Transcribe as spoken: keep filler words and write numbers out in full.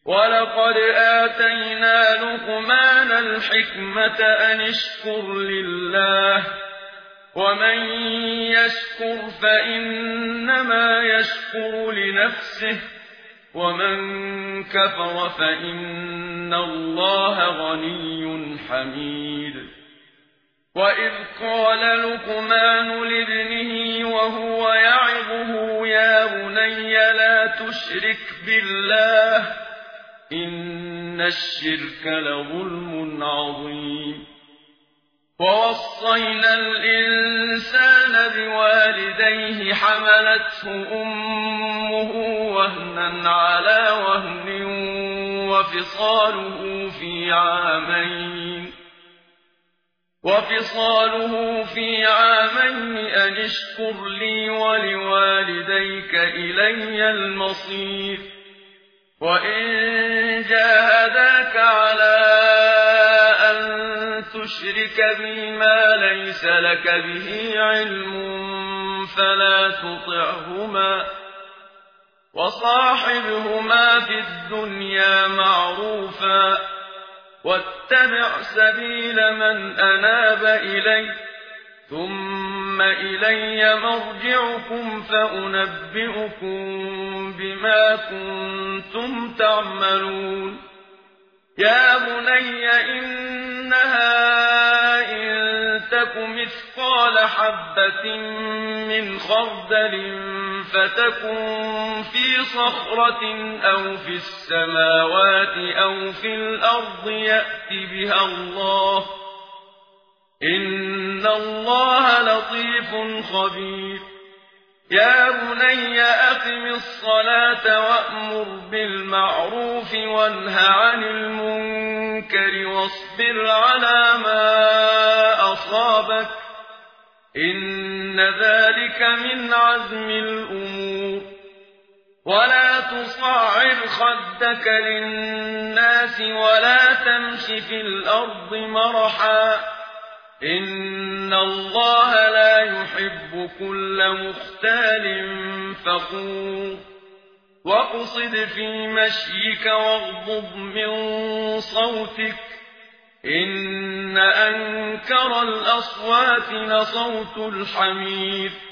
ولقد آتينا لقمان الحكمة أن اشكر لله ومن يشكر فإنما يشكر لنفسه ومن كفر فإن الله غني حميد وإذ قال لقمان لابنه وهو يعظه يا بني لا تشرك بالله إن الشرك لظلم عظيم ووصينا الإنسان بوالديه حملته أمه وهنا على وهن وفصاله في عامين وفصاله في عامين أن اشكر لي ولوالديك إلي المصير وإن جاهداك على أن تشرك بي ما ليس لك به علم فلا تطعهما وصاحبهما في الدنيا معروفا واتبع سبيل من أناب إلي ثم إلي مرجعكم فأنبئكم بما كنتم تعملون يا بني إنها إن تك مثقال حبة من خردل فتكن في صخرة أو في السماوات أو في الأرض يأت بها الله إن الله لطيف خبير يا بني أقم الصلاة وأمر بالمعروف وانه عن المنكر واصبر على ما أصابك إن ذلك من عزم الأمور ولا تصعر خدك للناس ولا تمش في الأرض مرحا إن الله لا يحب كل مختال فخور واقصد في مشيك واغضض من صوتك إن أنكر الأصوات لصوت الحمير